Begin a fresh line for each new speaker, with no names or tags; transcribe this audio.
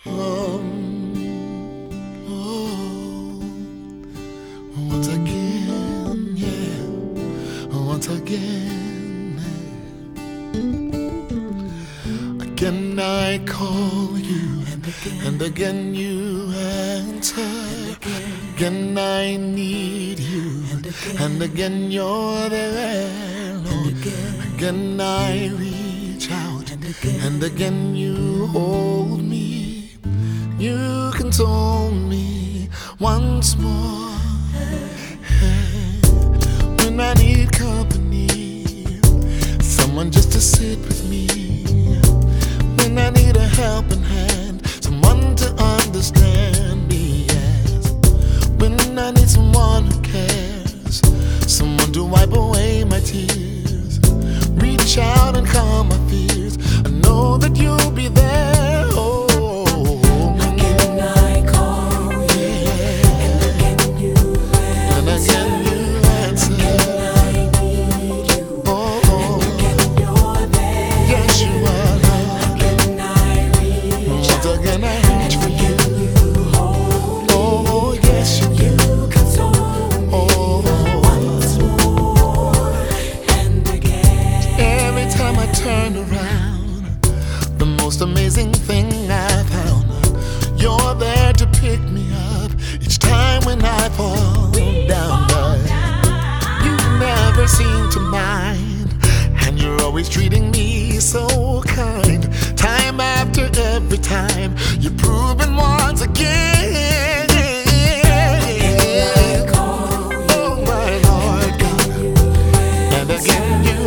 Oh, once again, yeah, once again, again I call you, and again you answer. Again I need you, and again you're there, Lord. Again I reach out, and again you hold me. You console me once more. Hey, when I need company, someone just to sit with me. When I need a helping hand, someone to understand me. Yes. When I need someone who cares, someone to wipe away my tears. Reach out and calm my fears. I know that you'll be there. Oh. Turn around, the most amazing thing I found. You're there to pick me up each time when I fall down. But you never seem to mind, and you're always treating me so kind. Time after every time, you're proving once again. Oh my Lord God, and again you